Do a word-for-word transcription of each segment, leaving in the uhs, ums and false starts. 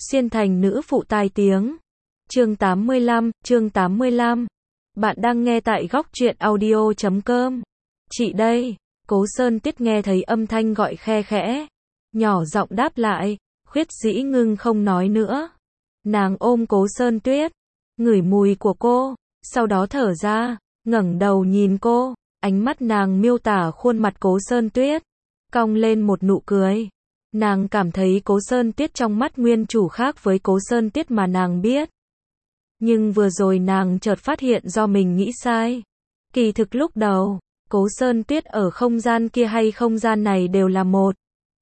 Xuyên thành nữ phụ tai tiếng. Chương tám mươi lăm, chương tám mươi lăm. Bạn đang nghe tại góc truyện audio chấm com. Chị đây. Cố Sơn Tiết nghe thấy âm thanh gọi khe khẽ. Nhỏ giọng đáp lại. Khuyết Dĩ Ngưng không nói nữa. Nàng ôm Cố Sơn Tuyết. Ngửi mùi của cô. Sau đó thở ra. ngẩng đầu nhìn cô. Ánh mắt nàng miêu tả khuôn mặt Cố Sơn Tuyết. Cong lên một nụ cười. Nàng cảm thấy Cố Sơn Tiết trong mắt nguyên chủ khác với Cố Sơn Tiết mà nàng biết. Nhưng vừa rồi nàng chợt phát hiện do mình nghĩ sai. Kỳ thực lúc đầu, Cố Sơn Tiết ở không gian kia hay không gian này đều là một.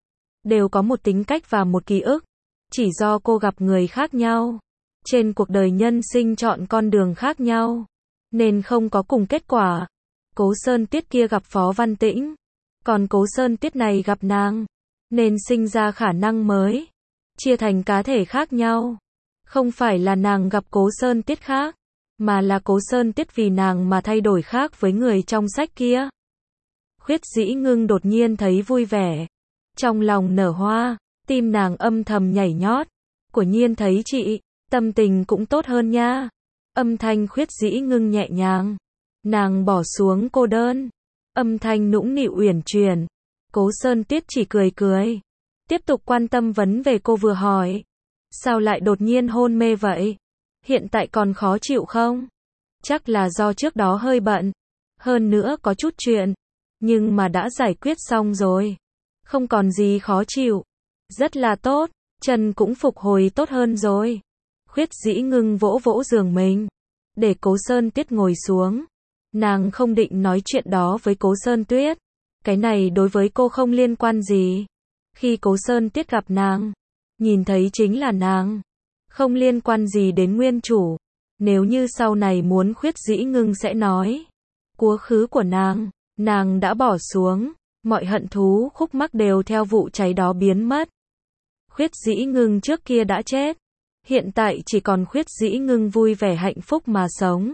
Đều có một tính cách và một ký ức. Chỉ do cô gặp người khác nhau. Trên cuộc đời nhân sinh chọn con đường khác nhau. Nên không có cùng kết quả. Cố Sơn Tiết kia gặp Phó Văn Tĩnh. Còn Cố Sơn Tiết này gặp nàng. Nên sinh ra khả năng mới. Chia thành cá thể khác nhau. Không phải là nàng gặp Cố Sơn Tiết khác. Mà là Cố Sơn Tiết vì nàng mà thay đổi khác với người trong sách kia. Khuyết Dĩ Ngưng đột nhiên thấy vui vẻ. Trong lòng nở hoa. Tim nàng âm thầm nhảy nhót. Quả nhiên thấy chị. Tâm tình cũng tốt hơn nha. Âm thanh Khuyết Dĩ Ngưng nhẹ nhàng. Nàng bỏ xuống cô đơn. Âm thanh nũng nịu uyển chuyển. Cố Sơn Tiết chỉ cười cười. Tiếp tục quan tâm vấn về cô vừa hỏi. Sao lại đột nhiên hôn mê vậy? Hiện tại còn khó chịu không? Chắc là do trước đó hơi bận. Hơn nữa có chút chuyện. Nhưng mà đã giải quyết xong rồi. Không còn gì khó chịu. Rất là tốt. Chân cũng phục hồi tốt hơn rồi. Khuyết Dĩ Ngưng vỗ vỗ giường mình. Để Cố Sơn Tiết ngồi xuống. Nàng không định nói chuyện đó với Cố Sơn Tuyết. Cái này đối với cô không liên quan gì. Khi Cố Sơn Tiết gặp nàng, nhìn thấy chính là nàng. Không liên quan gì đến nguyên chủ. Nếu như sau này muốn Khuyết Dĩ Ngưng sẽ nói. Quá khứ của nàng, nàng đã bỏ xuống. Mọi hận thú khúc mắc đều theo vụ cháy đó biến mất. Khuyết Dĩ Ngưng trước kia đã chết. Hiện tại chỉ còn Khuyết Dĩ Ngưng vui vẻ hạnh phúc mà sống.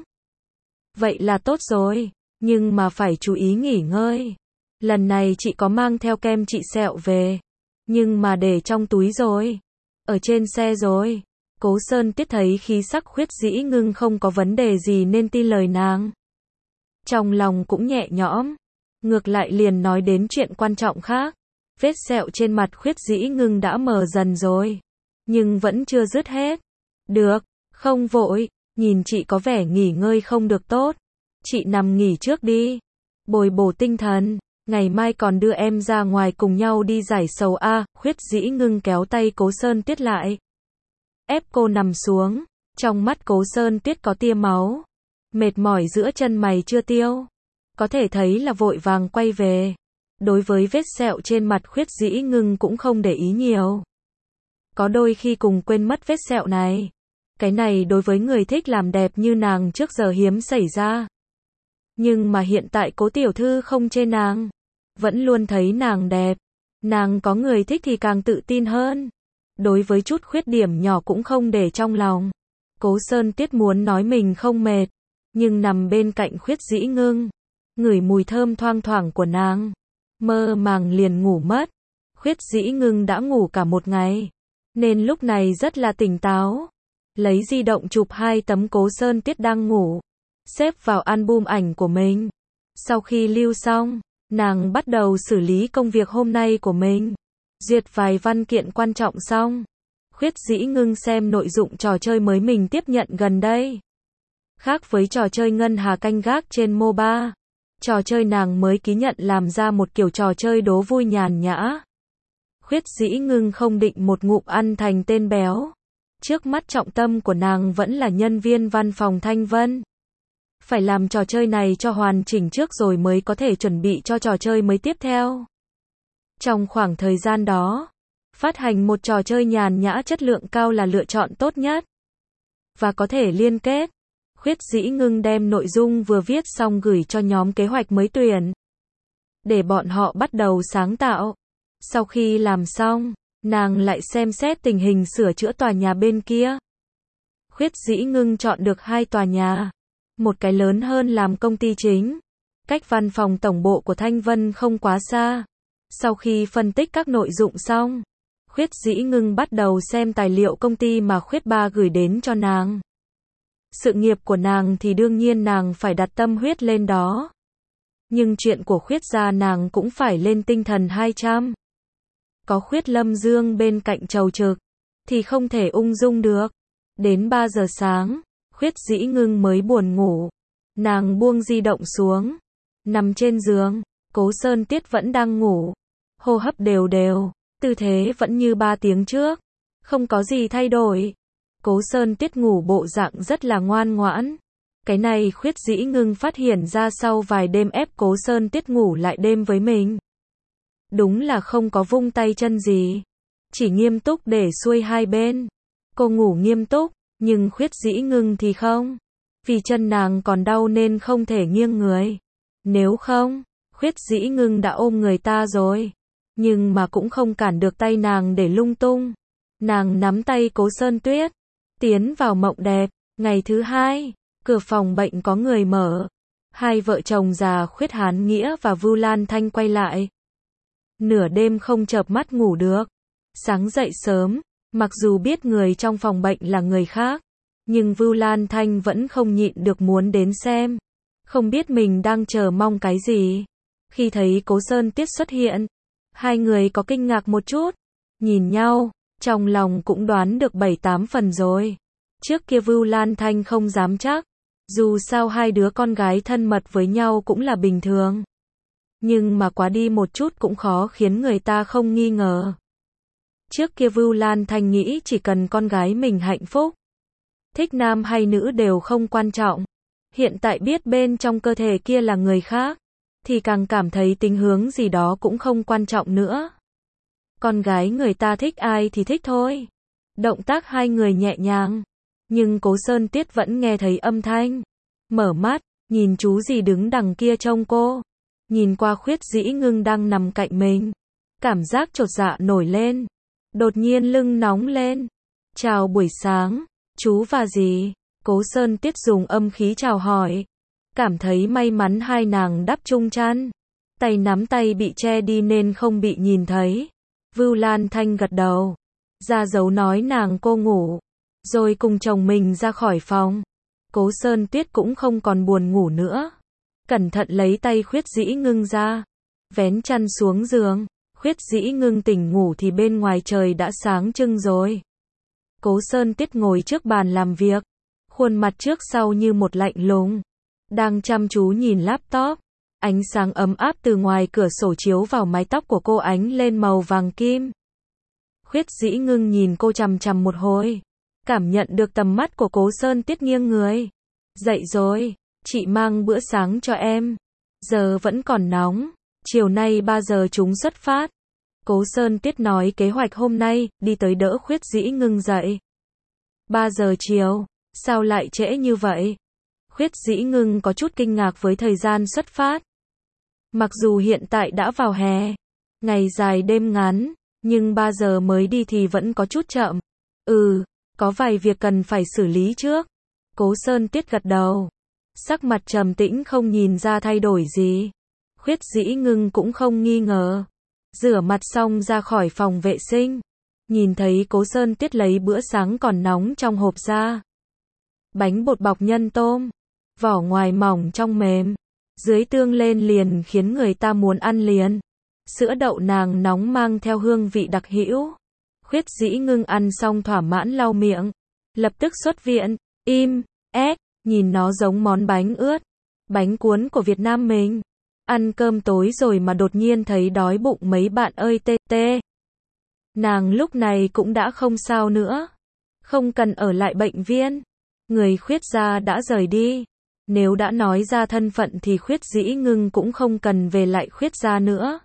Vậy là tốt rồi. Nhưng mà phải chú ý nghỉ ngơi. Lần này chị có mang theo kem trị sẹo về. Nhưng mà để trong túi rồi. Ở trên xe rồi. Cố Sơn Tiết thấy khí sắc Khuyết Dĩ Ngưng không có vấn đề gì nên tin lời nàng. Trong lòng cũng nhẹ nhõm. Ngược lại liền nói đến chuyện quan trọng khác. Vết sẹo trên mặt Khuyết Dĩ Ngưng đã mờ dần rồi. Nhưng vẫn chưa dứt hết. Được, không vội. Nhìn chị có vẻ nghỉ ngơi không được tốt. Chị nằm nghỉ trước đi. Bồi bổ tinh thần. Ngày mai còn đưa em ra ngoài cùng nhau đi giải sầu a. Khuyết Dĩ Ngưng kéo tay Cố Sơn Tiết lại. Ép cô nằm xuống. Trong mắt Cố Sơn Tiết có tia máu. Mệt mỏi giữa chân mày chưa tiêu. Có thể thấy là vội vàng quay về. Đối với vết sẹo trên mặt Khuyết Dĩ Ngưng cũng không để ý nhiều. Có đôi khi cùng quên mất vết sẹo này. Cái này đối với người thích làm đẹp như nàng trước giờ hiếm xảy ra. Nhưng mà hiện tại Cố tiểu thư không chê nàng. Vẫn luôn thấy nàng đẹp. Nàng có người thích thì càng tự tin hơn. Đối với chút khuyết điểm nhỏ cũng không để trong lòng. Cố Sơn Tiết muốn nói mình không mệt. Nhưng nằm bên cạnh Khuyết Dĩ Ngưng. Ngửi mùi thơm thoang thoảng của nàng. Mơ màng liền ngủ mất. Khuyết Dĩ Ngưng đã ngủ cả một ngày. Nên lúc này rất là tỉnh táo. Lấy di động chụp hai tấm Cố Sơn Tiết đang ngủ. Xếp vào album ảnh của mình. Sau khi lưu xong, nàng bắt đầu xử lý công việc hôm nay của mình. Duyệt vài văn kiện quan trọng xong. Khuyết Dĩ Ngưng xem nội dung trò chơi mới mình tiếp nhận gần đây. Khác với trò chơi ngân hà canh gác trên MOBA. Trò chơi nàng mới ký nhận làm ra một kiểu trò chơi đố vui nhàn nhã. Khuyết Dĩ Ngưng không định một ngụm ăn thành tên béo. Trước mắt trọng tâm của nàng vẫn là nhân viên văn phòng Thanh Vân. Phải làm trò chơi này cho hoàn chỉnh trước rồi mới có thể chuẩn bị cho trò chơi mới tiếp theo. Trong khoảng thời gian đó, phát hành một trò chơi nhàn nhã chất lượng cao là lựa chọn tốt nhất. Và có thể liên kết. Khuyết Dĩ Ngưng đem nội dung vừa viết xong gửi cho nhóm kế hoạch mới tuyển. Để bọn họ bắt đầu sáng tạo. Sau khi làm xong, nàng lại xem xét tình hình sửa chữa tòa nhà bên kia. Khuyết Dĩ Ngưng chọn được hai tòa nhà. Một cái lớn hơn làm công ty chính. Cách văn phòng tổng bộ của Thanh Vân không quá xa. Sau khi phân tích các nội dung xong, Khuyết Dĩ Ngưng bắt đầu xem tài liệu công ty mà Khuyết ba gửi đến cho nàng. Sự nghiệp của nàng thì đương nhiên nàng phải đặt tâm huyết lên đó. Nhưng chuyện của Khuyết gia nàng cũng phải lên tinh thần hai trăm. Có Khuyết Lâm Dương bên cạnh chầu trực, thì không thể ung dung được. Đến ba giờ sáng, Khuyết Dĩ Ngưng mới buồn ngủ. Nàng buông di động xuống, nằm trên giường, Cố Sơn Tiết vẫn đang ngủ. Hô hấp đều đều, tư thế vẫn như ba tiếng trước, không có gì thay đổi. Cố Sơn Tiết ngủ bộ dạng rất là ngoan ngoãn. Cái này Khuyết Dĩ Ngưng phát hiện ra sau vài đêm ép Cố Sơn Tiết ngủ lại đêm với mình. Đúng là không có vung tay chân gì, chỉ nghiêm túc để xuôi hai bên. Cô ngủ nghiêm túc, nhưng Khuyết Dĩ Ngưng thì không. Vì chân nàng còn đau nên không thể nghiêng người. Nếu không, Khuyết Dĩ Ngưng đã ôm người ta rồi. Nhưng mà cũng không cản được tay nàng để lung tung. Nàng nắm tay Cố Sơn Tuyết, tiến vào mộng đẹp. Ngày thứ hai, cửa phòng bệnh có người mở. Hai vợ chồng già Khuyết Hán Nghĩa và Vưu Lan Thanh quay lại. Nửa đêm không chợp mắt ngủ được. Sáng dậy sớm, mặc dù biết người trong phòng bệnh là người khác, nhưng Vưu Lan Thanh vẫn không nhịn được muốn đến xem. Không biết mình đang chờ mong cái gì. Khi thấy Cố Sơn Tiết xuất hiện, hai người có kinh ngạc một chút. Nhìn nhau, trong lòng cũng đoán được bảy tám phần rồi. Trước kia Vưu Lan Thanh không dám chắc. Dù sao hai đứa con gái thân mật với nhau cũng là bình thường. Nhưng mà quá đi một chút cũng khó khiến người ta không nghi ngờ. Trước kia Vưu Lan Thanh nghĩ chỉ cần con gái mình hạnh phúc, thích nam hay nữ đều không quan trọng. Hiện tại biết bên trong cơ thể kia là người khác, thì càng cảm thấy tính hướng gì đó cũng không quan trọng nữa. Con gái người ta thích ai thì thích thôi. Động tác hai người nhẹ nhàng, nhưng Cố Sơn Tiết vẫn nghe thấy âm thanh. Mở mắt, nhìn chú gì đứng đằng kia trông cô. Nhìn qua Khuyết Dĩ Ngưng đang nằm cạnh mình. Cảm giác chột dạ nổi lên. Đột nhiên lưng nóng lên. Chào buổi sáng, chú và dì. Cố Sơn Tiết dùng âm khí chào hỏi. Cảm thấy may mắn hai nàng đắp chung chăn. Tay nắm tay bị che đi nên không bị nhìn thấy. Vưu Lan Thanh gật đầu. Ra dấu nói nàng cô ngủ. Rồi cùng chồng mình ra khỏi phòng. Cố Sơn Tiết cũng không còn buồn ngủ nữa. Cẩn thận lấy tay Khuyết Dĩ Ngưng ra. Vén chăn xuống giường. Khuyết Dĩ Ngưng tỉnh ngủ thì bên ngoài trời đã sáng trưng rồi. Cố Sơn Tiết ngồi trước bàn làm việc. Khuôn mặt trước sau như một lạnh lùng. Đang chăm chú nhìn laptop. Ánh sáng ấm áp từ ngoài cửa sổ chiếu vào mái tóc của cô ánh lên màu vàng kim. Khuyết Dĩ Ngưng nhìn cô chằm chằm một hồi. Cảm nhận được tầm mắt của Cố Sơn Tiết nghiêng người. Dậy rồi, chị mang bữa sáng cho em. Giờ vẫn còn nóng. Chiều nay ba giờ chúng xuất phát. Cố Sơn Tiết nói kế hoạch hôm nay, đi tới đỡ Khuyết Dĩ Ngưng dậy. ba giờ chiều, sao lại trễ như vậy? Khuyết Dĩ Ngưng có chút kinh ngạc với thời gian xuất phát. Mặc dù hiện tại đã vào hè, ngày dài đêm ngắn, nhưng ba giờ mới đi thì vẫn có chút chậm. Ừ, có vài việc cần phải xử lý trước. Cố Sơn Tiết gật đầu. Sắc mặt trầm tĩnh không nhìn ra thay đổi gì. Khuyết Dĩ Ngưng cũng không nghi ngờ. Rửa mặt xong ra khỏi phòng vệ sinh. Nhìn thấy Cố Sơn Tiết lấy bữa sáng còn nóng trong hộp ra. Bánh bột bọc nhân tôm. Vỏ ngoài mỏng trong mềm. Dưới tương lên liền khiến người ta muốn ăn liền. Sữa đậu nàng nóng mang theo hương vị đặc hữu. Khuyết Dĩ Ngưng ăn xong thỏa mãn lau miệng. Lập tức xuất viện. Im, ét, nhìn nó giống món bánh ướt. Bánh cuốn của Việt Nam mình. Ăn cơm tối rồi mà đột nhiên thấy đói bụng mấy bạn ơi tê tê. Nàng lúc này cũng đã không sao nữa. Không cần ở lại bệnh viện. Người Khuyết gia đã rời đi. Nếu đã nói ra thân phận thì Khuyết Dĩ Ngưng cũng không cần về lại Khuyết gia nữa.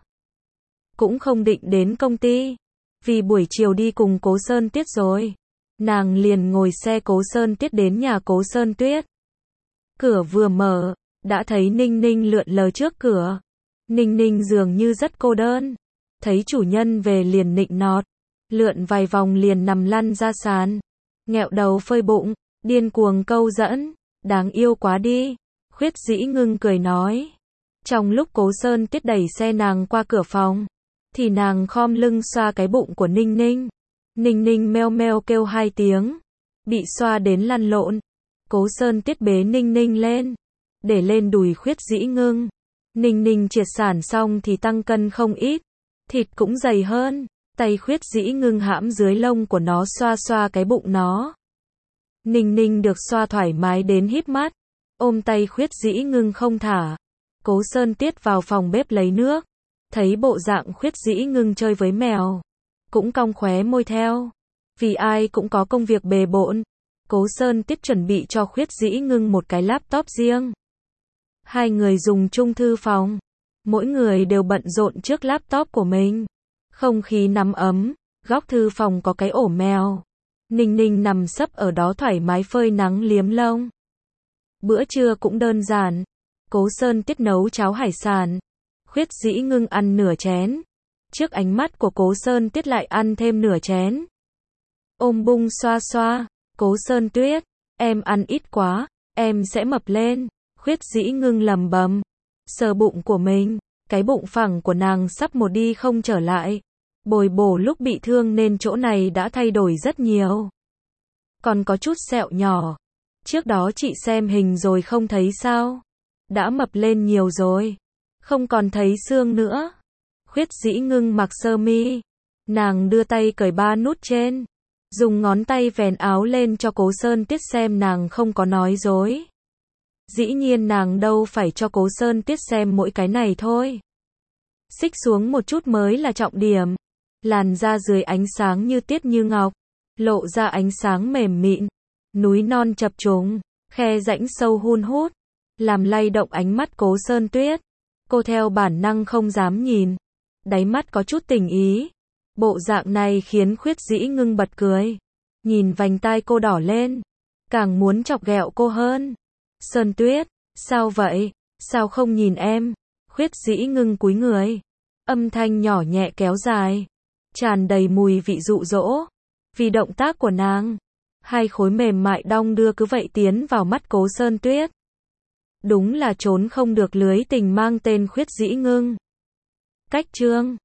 Cũng không định đến công ty. Vì buổi chiều đi cùng Cố Sơn Tiết rồi. Nàng liền ngồi xe Cố Sơn Tiết đến nhà Cố Sơn Tuyết. Cửa vừa mở, đã thấy Ninh Ninh lượn lờ trước cửa. Ninh Ninh dường như rất cô đơn. Thấy chủ nhân về liền nịnh nọt. Lượn vài vòng liền nằm lăn ra sàn. Nghẹo đầu phơi bụng, điên cuồng câu dẫn. Đáng yêu quá đi. Khuyết Dĩ Ngưng cười nói. Trong lúc Cố Sơn Tiết đẩy xe nàng qua cửa phòng. thì nàng khom lưng xoa cái bụng của Ninh Ninh. Ninh Ninh meo meo kêu hai tiếng, bị xoa đến lăn lộn. Cố Sơn Tiết bế Ninh Ninh lên, để lên đùi Khuyết Dĩ Ngưng. Ninh Ninh triệt sản xong thì tăng cân không ít, thịt cũng dày hơn. Tay Khuyết Dĩ Ngưng hãm dưới lông của nó xoa xoa cái bụng nó. Ninh Ninh được xoa thoải mái đến híp mắt, ôm tay Khuyết Dĩ Ngưng không thả. Cố Sơn Tiết vào phòng bếp lấy nước, thấy bộ dạng Khuyết Dĩ Ngưng chơi với mèo, cũng cong khóe môi theo. Vì ai cũng có công việc bề bộn, Cố Sơn Tiết chuẩn bị cho Khuyết Dĩ Ngưng một cái laptop riêng. Hai người dùng chung thư phòng, mỗi người đều bận rộn trước laptop của mình. Không khí nắm ấm, góc thư phòng có cái ổ mèo. Ninh Ninh nằm sấp ở đó thoải mái phơi nắng liếm lông. Bữa trưa cũng đơn giản. Cố Sơn Tiết nấu cháo hải sản. Khuyết Dĩ Ngưng ăn nửa chén. Trước ánh mắt của Cố Sơn Tiết lại ăn thêm nửa chén. Ôm bung xoa xoa. Cố Sơn Tuyết, em ăn ít quá, em sẽ mập lên. Khuyết Dĩ Ngưng lầm bầm. Sờ bụng của mình. Cái bụng phẳng của nàng sắp một đi không trở lại. Bồi bổ lúc bị thương nên chỗ này đã thay đổi rất nhiều. Còn có chút sẹo nhỏ. Trước đó chị xem hình rồi không thấy sao? Đã mập lên nhiều rồi. Không còn thấy xương nữa. Khuyết Dĩ Ngưng mặc sơ mi. Nàng đưa tay cởi ba nút trên. Dùng ngón tay vén áo lên cho Cố Sơn Tiết xem nàng không có nói dối. Dĩ nhiên nàng đâu phải cho Cố Sơn Tiết xem mỗi cái này thôi. Xích xuống một chút mới là trọng điểm. Làn da dưới ánh sáng như tiết như ngọc, lộ ra ánh sáng mềm mịn, núi non chập trùng, khe rãnh sâu hun hút, làm lay động ánh mắt Cố Sơn Tuyết. Cô theo bản năng không dám nhìn, đáy mắt có chút tình ý. Bộ dạng này khiến Khuyết Dĩ Ngưng bật cười. Nhìn vành tai cô đỏ lên, càng muốn chọc ghẹo cô hơn. Sơn Tuyết, sao vậy? Sao không nhìn em? Khuyết Dĩ Ngưng cúi người, âm thanh nhỏ nhẹ kéo dài, tràn đầy mùi vị dụ dỗ. Vì động tác của nàng, hai khối mềm mại đong đưa cứ vậy tiến vào mắt Cố Sơn Tuyết. Đúng là trốn không được lưới tình mang tên Khuyết Dĩ Ngưng. Cách chương